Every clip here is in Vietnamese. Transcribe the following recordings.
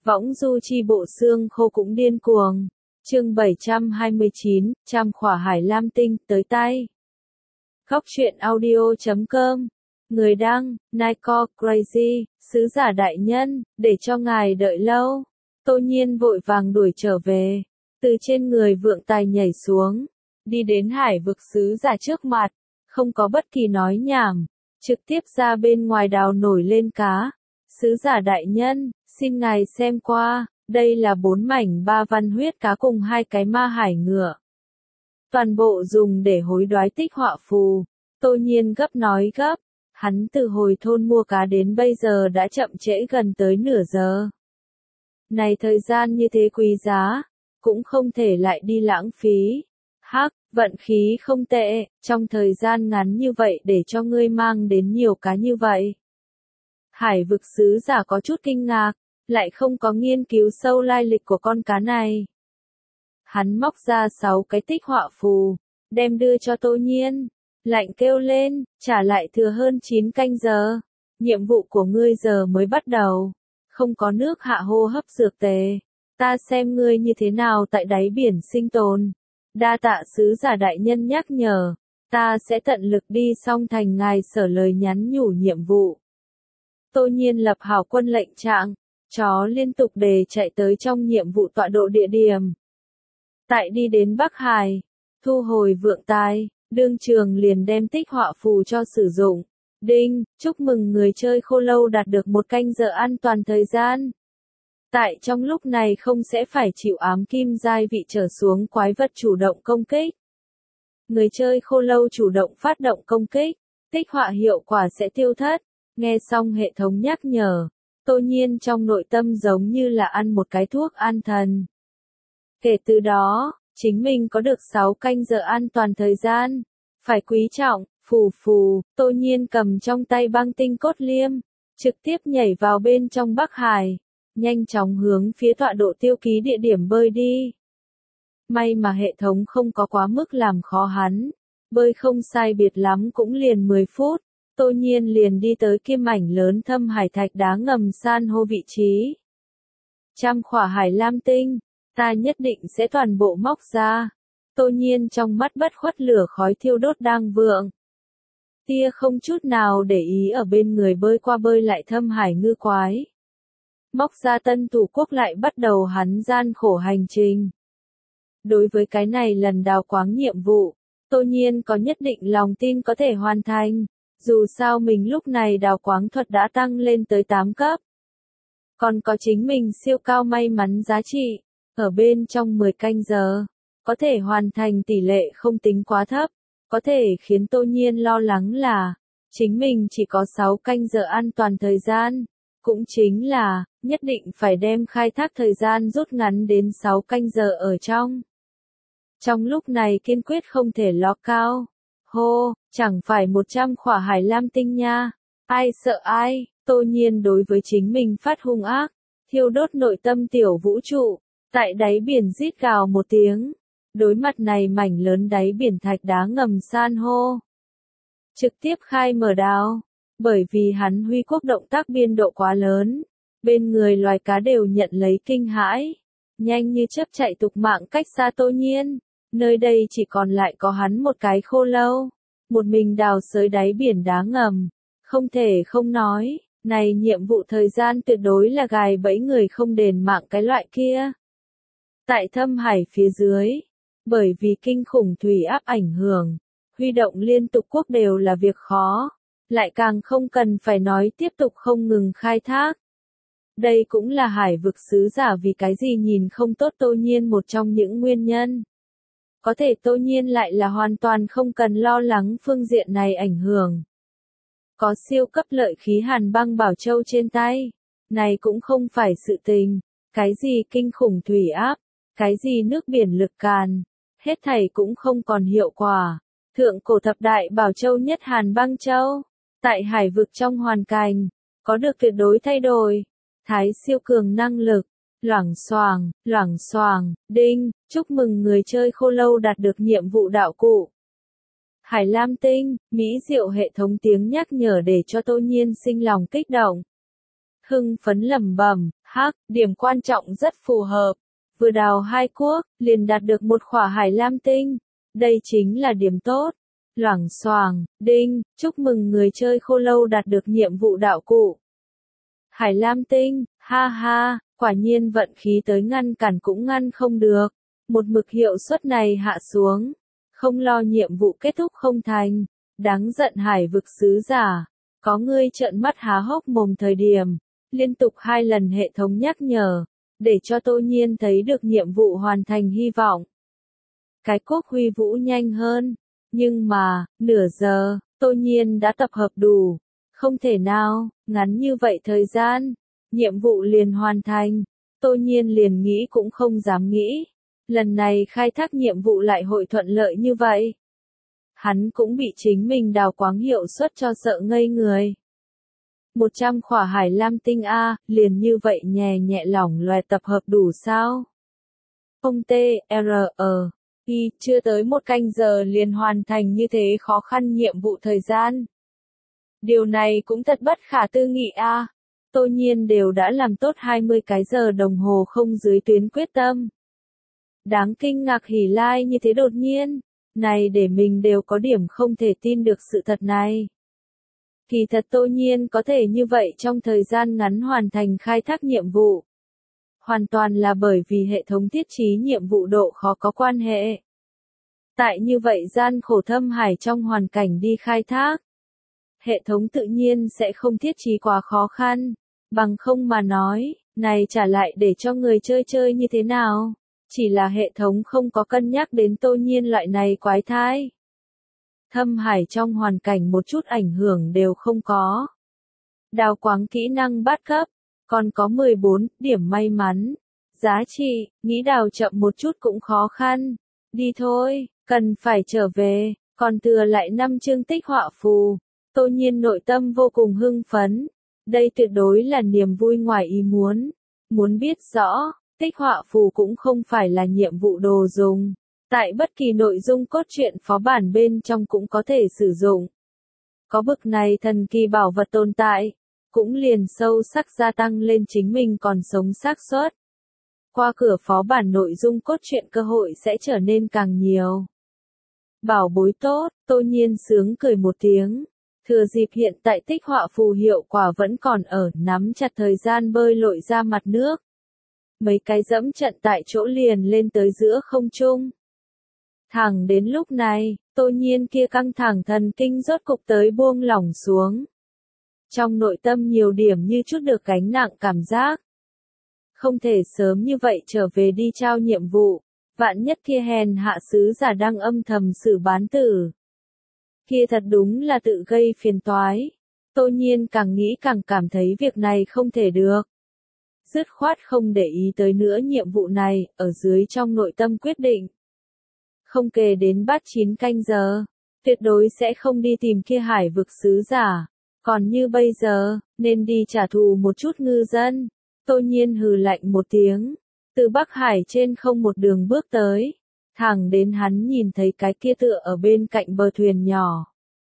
Võng du chi bộ xương khô cũng điên cuồng. Chương 729, trăm khỏa hải lam tinh, tới tay. Góc truyện audio.com. Người đăng, Nico Crazy, sứ giả đại nhân, để cho ngài đợi lâu. Tô Nhiên vội vàng đuổi trở về, từ trên người vượng tài nhảy xuống, đi đến hải vực sứ giả trước mặt, không có bất kỳ nói nhảm, trực tiếp ra bên ngoài đào nổi lên cá. Sứ giả đại nhân, xin ngài xem qua, đây là 4 mảnh 3 văn huyết cá cùng 2 cái ma hải ngựa. Toàn bộ dùng để hối đoái tích họa phù. Tô Nhiên gấp nói gấp, hắn từ hồi thôn mua cá đến bây giờ đã chậm trễ gần tới nửa giờ. Này thời gian như thế quý giá, cũng không thể lại đi lãng phí. Hắc, vận khí không tệ, trong thời gian ngắn như vậy để cho ngươi mang đến nhiều cá như vậy. Hải vực sứ giả có chút kinh ngạc, lại không có nghiên cứu sâu lai lịch của con cá này. Hắn móc ra 6 cái tích họa phù, đem đưa cho Tô Nhiên, lạnh kêu lên, trả lại thừa hơn 9 canh giờ. Nhiệm vụ của ngươi giờ mới bắt đầu, không có nước hạ hô hấp dược tề. Ta xem ngươi như thế nào tại đáy biển sinh tồn. Đa tạ sứ giả đại nhân nhắc nhở, ta sẽ tận lực đi xong thành ngài sở lời nhắn nhủ nhiệm vụ. Tô Nhiên lập hào quân lệnh trạng, chó liên tục đề chạy tới trong nhiệm vụ tọa độ địa điểm. Tại đi đến Bắc Hải, thu hồi vượng tài, đương trường liền đem tích họa phù cho sử dụng. Đinh, chúc mừng người chơi khô lâu đạt được 1 canh giờ an toàn thời gian. Tại trong lúc này không sẽ phải chịu ám kim giai vị trở xuống quái vật chủ động công kích. Người chơi khô lâu chủ động phát động công kích, tích họa hiệu quả sẽ tiêu thất. Nghe xong hệ thống nhắc nhở, Tô Nhiên trong nội tâm giống như là ăn một cái thuốc an thần. Kể từ đó, chính mình có được 6 canh giờ an toàn thời gian. Phải quý trọng, phù, Tô Nhiên cầm trong tay băng tinh cốt liêm, trực tiếp nhảy vào bên trong Bắc Hải, nhanh chóng hướng phía tọa độ tiêu ký địa điểm bơi đi. May mà hệ thống không có quá mức làm khó hắn, bơi không sai biệt lắm cũng liền 10 phút, Tô Nhiên liền đi tới kia mảnh lớn thâm hải thạch đá ngầm san hô vị trí. Trăm khỏa hải lam tinh, ta nhất định sẽ toàn bộ móc ra. Tô Nhiên trong mắt bất khuất lửa khói thiêu đốt đang vượng. Tia không chút nào để ý ở bên người bơi qua bơi lại thâm hải ngư quái. Móc ra tân thủ quốc lại bắt đầu hắn gian khổ hành trình. Đối với cái này lần đào quáng nhiệm vụ, Tô Nhiên có nhất định lòng tin có thể hoàn thành. Dù sao mình lúc này đào quáng thuật đã tăng lên tới 8 cấp. Còn có chính mình siêu cao may mắn giá trị, ở bên trong 10 canh giờ, có thể hoàn thành tỷ lệ không tính quá thấp, có thể khiến Tô Nhiên lo lắng là, chính mình chỉ có 6 canh giờ an toàn thời gian, cũng chính là, nhất định phải đem khai thác thời gian rút ngắn đến 6 canh giờ ở trong. Trong lúc này kiên quyết không thể lo cao. Hô, chẳng phải 100 khỏa hải lam tinh nha. Ai sợ ai, Tô Nhiên đối với chính mình phát hung ác, thiêu đốt nội tâm tiểu vũ trụ, tại đáy biển rít gào một tiếng. Đối mặt này mảnh lớn đáy biển thạch đá ngầm san hô. Trực tiếp khai mở đào, bởi vì hắn huy quốc động tác biên độ quá lớn, bên người loài cá đều nhận lấy kinh hãi, nhanh như chớp chạy tục mạng cách xa Tô Nhiên. Nơi đây chỉ còn lại có hắn một cái khô lâu, một mình đào xới đáy biển đá ngầm, không thể không nói, này nhiệm vụ thời gian tuyệt đối là gài bẫy người không đền mạng cái loại kia. Tại thâm hải phía dưới, bởi vì kinh khủng thủy áp ảnh hưởng, huy động liên tục quốc đều là việc khó, lại càng không cần phải nói tiếp tục không ngừng khai thác. Đây cũng là hải vực sứ giả vì cái gì nhìn không tốt Tô Nhiên một trong những nguyên nhân. Có thể Tô Nhiên lại là hoàn toàn không cần lo lắng phương diện này ảnh hưởng. Có siêu cấp lợi khí hàn băng bảo châu trên tay, này cũng không phải sự tình, cái gì kinh khủng thủy áp, cái gì nước biển lực càn, hết thảy cũng không còn hiệu quả. Thượng cổ thập đại bảo châu nhất hàn băng châu, tại hải vực trong hoàn cảnh, có được tuyệt đối thay đổi, thái siêu cường năng lực. Loảng xoàng, đinh, chúc mừng người chơi khô lâu đạt được nhiệm vụ đạo cụ. Hải lam tinh, mỹ diệu hệ thống tiếng nhắc nhở để cho Tô Nhiên sinh lòng kích động. Hưng phấn lẩm bẩm, Hắc, điểm quan trọng rất phù hợp. Vừa đào 2 cuốc, liền đạt được một khỏa hải lam tinh. Đây chính là điểm tốt. Loảng xoảng, đinh, chúc mừng người chơi khô lâu đạt được nhiệm vụ đạo cụ. Hải lam tinh, ha ha, quả nhiên vận khí tới ngăn cản cũng ngăn không được. Một mực hiệu suất này hạ xuống. Không lo nhiệm vụ kết thúc không thành. Đáng giận hải vực sứ giả. Có ngươi trợn mắt há hốc mồm thời điểm. Liên tục 2 lần hệ thống nhắc nhở. Để cho Tô Nhiên thấy được nhiệm vụ hoàn thành hy vọng. Cái cốc huy vũ nhanh hơn. Nhưng mà, nửa giờ, Tô Nhiên đã tập hợp đủ. Không thể nào, ngắn như vậy thời gian. Nhiệm vụ liền hoàn thành. Tô Nhiên liền nghĩ cũng không dám nghĩ. Lần này khai thác nhiệm vụ lại hội thuận lợi như vậy. Hắn cũng bị chính mình đào quáng hiệu suất cho sợ ngây người. 100 khỏa hải lam tinh A, liền như vậy nhẹ nhẹ lỏng loè tập hợp đủ sao? Ông T.R.E. chưa tới 1 canh giờ liền hoàn thành như thế khó khăn nhiệm vụ thời gian. Điều này cũng thật bất khả tư nghị A. Tô Nhiên đều đã làm tốt 20 cái giờ đồng hồ không dưới tuyến quyết tâm. Đáng kinh ngạc hỉ lai như thế đột nhiên. Này để mình đều có điểm không thể tin được sự thật này. Kỳ thật Tô Nhiên có thể như vậy trong thời gian ngắn hoàn thành khai thác nhiệm vụ. Hoàn toàn là bởi vì hệ thống thiết trí nhiệm vụ độ khó có quan hệ. Tại như vậy gian khổ thâm hải trong hoàn cảnh đi khai thác. Hệ thống tự nhiên sẽ không thiết trí quá khó khăn. Bằng không mà nói, này trả lại để cho người chơi chơi như thế nào. Chỉ là hệ thống không có cân nhắc đến Tô Nhiên loại này quái thai. Thâm hải trong hoàn cảnh một chút ảnh hưởng đều không có. Đào quáng kỹ năng bát cấp, còn có 14 điểm may mắn. Giá trị, nghĩ đào chậm một chút cũng khó khăn. Đi thôi, cần phải trở về, còn thừa lại 5 chương tích họa phù. Tô Nhiên nội tâm vô cùng hưng phấn. Đây tuyệt đối là niềm vui ngoài ý muốn. Muốn biết rõ, tích họa phù cũng không phải là nhiệm vụ đồ dùng. Tại bất kỳ nội dung cốt truyện phó bản bên trong cũng có thể sử dụng. Có bực này thần kỳ bảo vật tồn tại, cũng liền sâu sắc gia tăng lên chính mình còn sống xác suất. Qua cửa phó bản nội dung cốt truyện cơ hội sẽ trở nên càng nhiều. Bảo bối tốt, Tô Nhiên sướng cười một tiếng. Thừa dịp hiện tại tích họa phù hiệu quả vẫn còn ở, nắm chặt thời gian bơi lội ra mặt nước. Mấy cái dẫm trận tại chỗ liền lên tới giữa không trung. Thẳng đến lúc này, Tô Nhiên kia căng thẳng thần kinh rốt cục tới buông lỏng xuống. Trong nội tâm nhiều điểm như chút được gánh nặng cảm giác. Không thể sớm như vậy trở về đi trao nhiệm vụ, vạn nhất kia hèn hạ sứ giả đang âm thầm xử bán tử. Kia thật đúng là tự gây phiền toái. Tô Nhiên càng nghĩ càng cảm thấy việc này không thể được. Dứt khoát không để ý tới nữa nhiệm vụ này, ở dưới trong nội tâm quyết định. Không kể đến bát 9 canh giờ, tuyệt đối sẽ không đi tìm kia hải vực sứ giả. Còn như bây giờ, nên đi trả thù một chút ngư dân. Tô Nhiên hừ lạnh một tiếng, từ Bắc Hải trên không một đường bước tới. Thẳng đến hắn nhìn thấy cái kia tựa ở bên cạnh bờ thuyền nhỏ.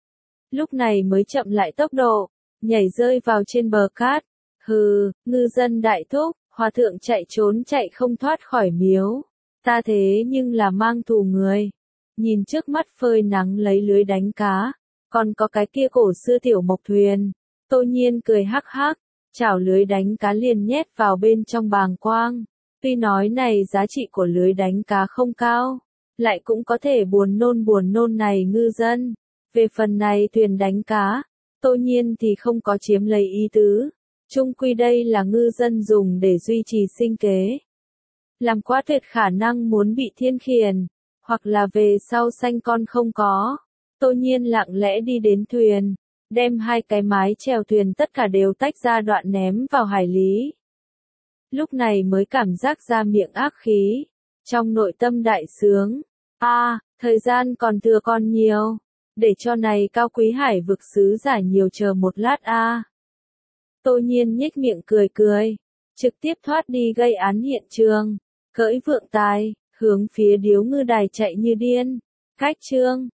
Lúc này mới chậm lại tốc độ, nhảy rơi vào trên bờ cát. Hừ, ngư dân đại thúc, hòa thượng chạy trốn chạy không thoát khỏi miếu. Ta thế nhưng là mang thù người. Nhìn trước mắt phơi nắng lấy lưới đánh cá. Còn có cái kia cổ xưa tiểu mộc thuyền. Tô Nhiên cười hắc hắc. Chảo lưới đánh cá liền nhét vào bên trong bàng quang. Tuy nói này giá trị của lưới đánh cá không cao. Lại cũng có thể buồn nôn này ngư dân. Về phần này thuyền đánh cá. Tô Nhiên thì không có chiếm lấy ý tứ. Chung quy đây là ngư dân dùng để duy trì sinh kế. Làm quá tuyệt khả năng muốn bị thiên khiển, hoặc là về sau sanh con không có. Tô Nhiên lặng lẽ đi đến thuyền, đem 2 cái mái chèo thuyền tất cả đều tách ra đoạn ném vào hải lý. Lúc này mới cảm giác ra miệng ác khí, trong nội tâm đại sướng. Thời gian còn thừa còn nhiều, để cho này cao quý hải vực sứ giả nhiều chờ một lát Tô Nhiên nhếch miệng cười, trực tiếp thoát đi gây án hiện trường, cưỡi vượng tài, hướng phía điếu ngư đài chạy như điên. Cách chương